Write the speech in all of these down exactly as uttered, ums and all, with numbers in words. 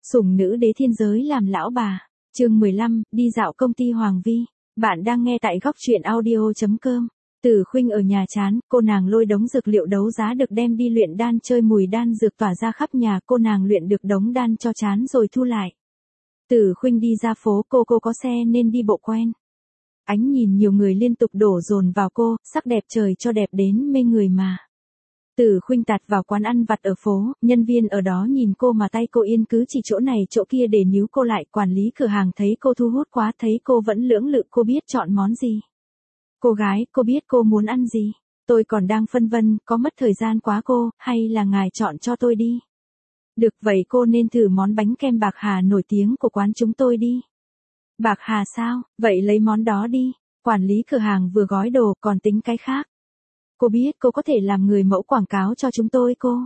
Sủng nữ đế thiên giới làm lão bà. Chương mười lăm, đi dạo công ty Hoàng Vi. Bạn đang nghe tại góc truyện audio chấm com. Tử Khuynh ở nhà chán, cô nàng lôi đống dược liệu đấu giá được đem đi luyện đan, chơi mùi đan dược tỏa ra khắp nhà, cô nàng luyện được đống đan cho chán rồi thu lại. Tử Khuynh đi ra phố, cô cô có xe nên đi bộ quen. Ánh nhìn nhiều người liên tục đổ dồn vào cô, sắc đẹp trời cho đẹp đến mê người mà. Tử Khuynh tạt vào quán ăn vặt ở phố, nhân viên ở đó nhìn cô mà tay cô yên cứ chỉ chỗ này chỗ kia để níu cô lại. Quản lý cửa hàng thấy cô thu hút quá, thấy cô vẫn lưỡng lự, cô biết chọn món gì. Cô gái, cô biết cô muốn ăn gì. Tôi còn đang phân vân, có mất thời gian quá cô, hay là ngài chọn cho tôi đi. Được, vậy cô nên thử món bánh kem bạc hà nổi tiếng của quán chúng tôi đi. Bạc hà sao, vậy lấy món đó đi. Quản lý cửa hàng vừa gói đồ còn tính cái khác. Cô biết cô có thể làm người mẫu quảng cáo cho chúng tôi cô.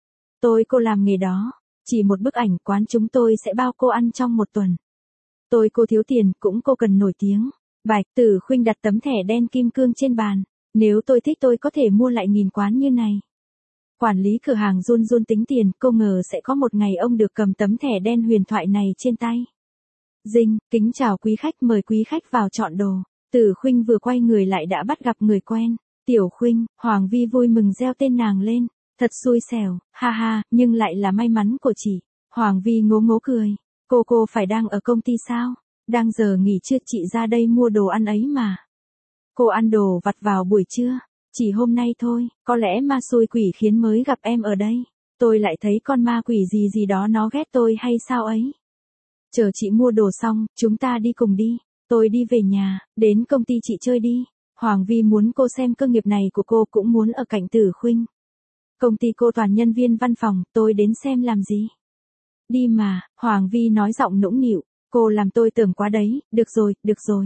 Tôi cô làm nghề đó. Chỉ một bức ảnh quán chúng tôi sẽ bao cô ăn trong một tuần. Tôi cô thiếu tiền cũng cô cần nổi tiếng. Bạch. Tử Khuynh đặt tấm thẻ đen kim cương trên bàn. Nếu tôi thích tôi có thể mua lại nghìn quán như này. Quản lý cửa hàng run run tính tiền, cô ngờ sẽ có một ngày ông được cầm tấm thẻ đen huyền thoại này trên tay. Dinh, kính chào quý khách, mời quý khách vào chọn đồ. Tử Khuynh vừa quay người lại đã bắt gặp người quen. Tiểu Khuynh. Hoàng Vi vui mừng reo tên nàng lên. Thật xui xẻo, ha ha, nhưng lại là may mắn của chị. Hoàng Vi ngố ngố cười. Cô cô phải đang ở công ty sao? Đang giờ nghỉ trưa, chị ra đây mua đồ ăn ấy mà. Cô ăn đồ vặt vào buổi trưa. Chỉ hôm nay thôi, có lẽ ma xui quỷ khiến mới gặp em ở đây. Tôi lại thấy con ma quỷ gì gì đó nó ghét tôi hay sao ấy. Chờ chị mua đồ xong, chúng ta đi cùng đi. Tôi đi về nhà, đến công ty chị chơi đi. Hoàng Vi muốn cô xem cơ nghiệp này của cô, cũng muốn ở cạnh Tử Khuynh. Công ty cô toàn nhân viên văn phòng, tôi đến xem làm gì. Đi mà, Hoàng Vi nói giọng nũng nịu. Cô làm tôi tưởng quá đấy, được rồi, được rồi.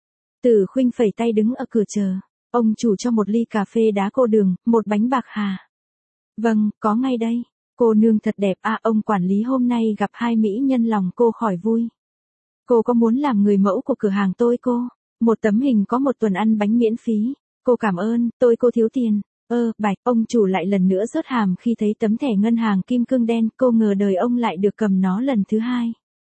Tử Khuynh phẩy tay đứng ở cửa chờ. Ông chủ cho một ly cà phê đá cô đường, một bánh bạc hà. Vâng, có ngay đây. Cô nương thật đẹp à, ông quản lý hôm nay gặp hai mỹ nhân lòng cô khỏi vui. Cô có muốn làm người mẫu của cửa hàng tôi cô? Một tấm hình có một tuần ăn bánh miễn phí. Cô cảm ơn, tôi cô thiếu tiền. Ơ, Bạch, ông chủ lại lần nữa rớt hàm khi thấy tấm thẻ ngân hàng kim cương đen, cô ngờ đời ông lại được cầm nó lần thứ hai.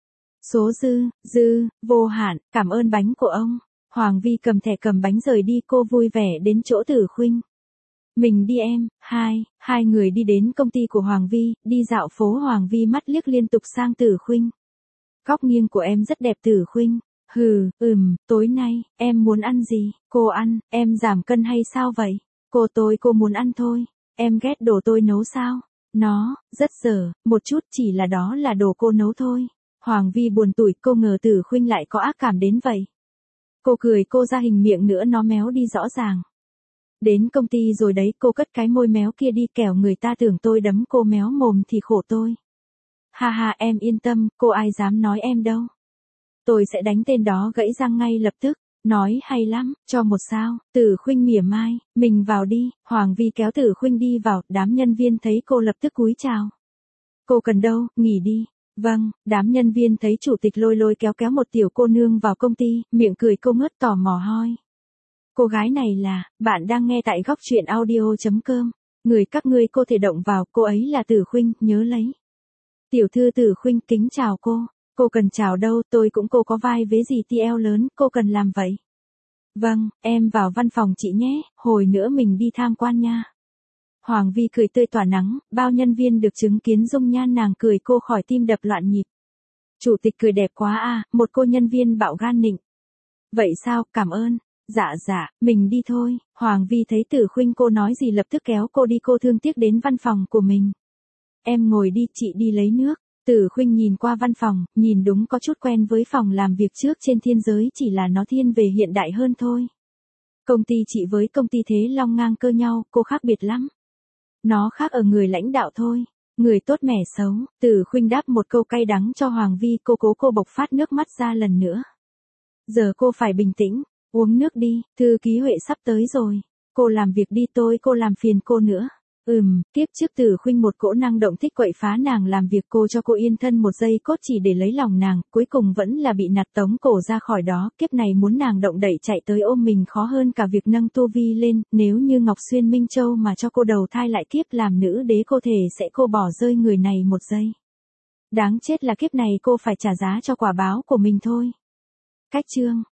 Số dư, dư, vô hạn, cảm ơn bánh của ông. Hoàng Vi cầm thẻ cầm bánh rời đi, cô vui vẻ đến chỗ Tử Khuynh. Mình đi em, hai, hai người đi đến công ty của Hoàng Vi, đi dạo phố. Hoàng Vi mắt liếc liên tục sang Tử Khuynh. Góc nghiêng của em rất đẹp Tử Khuynh. Hừ, ừm, tối nay, em muốn ăn gì? Cô ăn, em giảm cân hay sao vậy? Cô tôi cô muốn ăn thôi. Em ghét đồ tôi nấu sao? Nó, rất dở, một chút, chỉ là đó là đồ cô nấu thôi. Hoàng Vi buồn tủi, cô ngờ Tử Khuynh lại có ác cảm đến vậy. Cô cười, cô ra hình miệng nữa nó méo đi rõ ràng. Đến công ty rồi đấy, cô cất cái môi méo kia đi, kẻo người ta tưởng tôi đấm cô méo mồm thì khổ tôi. Ha ha, em yên tâm, cô ai dám nói em đâu. Tôi sẽ đánh tên đó gãy răng ngay lập tức. Nói hay lắm, cho một sao. Tử Khuynh mỉa mai, mình vào đi. Hoàng Vi kéo Tử Khuynh đi vào, đám nhân viên thấy cô lập tức cúi chào. Cô cần đâu, nghỉ đi. Vâng, đám nhân viên thấy chủ tịch lôi lôi kéo kéo một tiểu cô nương vào công ty, miệng cười cô ngớt tò mò hoi. Cô gái này là, bạn đang nghe tại góc truyện audio chấm com. Người các ngươi cô thể động vào, cô ấy là Tử Khuynh, nhớ lấy. Tiểu thư Tử Khuynh kính chào cô. Cô cần chào đâu, tôi cũng cô có vai vế gì tê lờ lớn, cô cần làm vậy. Vâng, em vào văn phòng chị nhé, hồi nữa mình đi tham quan nha. Hoàng Vi cười tươi tỏa nắng, bao nhân viên được chứng kiến dung nhan nàng cười cô khỏi tim đập loạn nhịp. Chủ tịch cười đẹp quá à, một cô nhân viên bạo gan nịnh. Vậy sao, cảm ơn. Dạ dạ, mình đi thôi. Hoàng Vi thấy Tử Khuynh cô nói gì lập tức kéo cô đi, cô thương tiếc đến văn phòng của mình. Em ngồi đi, chị đi lấy nước. Tử Khuynh nhìn qua văn phòng, nhìn đúng có chút quen với phòng làm việc trước trên thiên giới, chỉ là nó thiên về hiện đại hơn thôi. Công ty chị với công ty Thế Long ngang cơ nhau, cô khác biệt lắm. Nó khác ở người lãnh đạo thôi. Người tốt mẻ xấu. Tử Khuynh đáp một câu cay đắng cho Hoàng Vi, cô cố cô bộc phát nước mắt ra lần nữa. Giờ cô phải bình tĩnh, uống nước đi, thư ký Huệ sắp tới rồi. Cô làm việc đi, tôi cô làm phiền cô nữa. Ừm, tiếp trước Tử Khuynh một cỗ năng động thích quậy phá nàng làm việc, cô cho cô yên thân một giây cốt chỉ để lấy lòng nàng, cuối cùng vẫn là bị nạt tống cổ ra khỏi đó. Kiếp này muốn nàng động đậy chạy tới ôm mình khó hơn cả việc nâng tu vi lên. Nếu như Ngọc Xuyên Minh Châu mà cho cô đầu thai lại kiếp làm nữ đế, cô thể sẽ cô bỏ rơi người này một giây. Đáng chết là kiếp này cô phải trả giá cho quả báo của mình thôi. Cách chương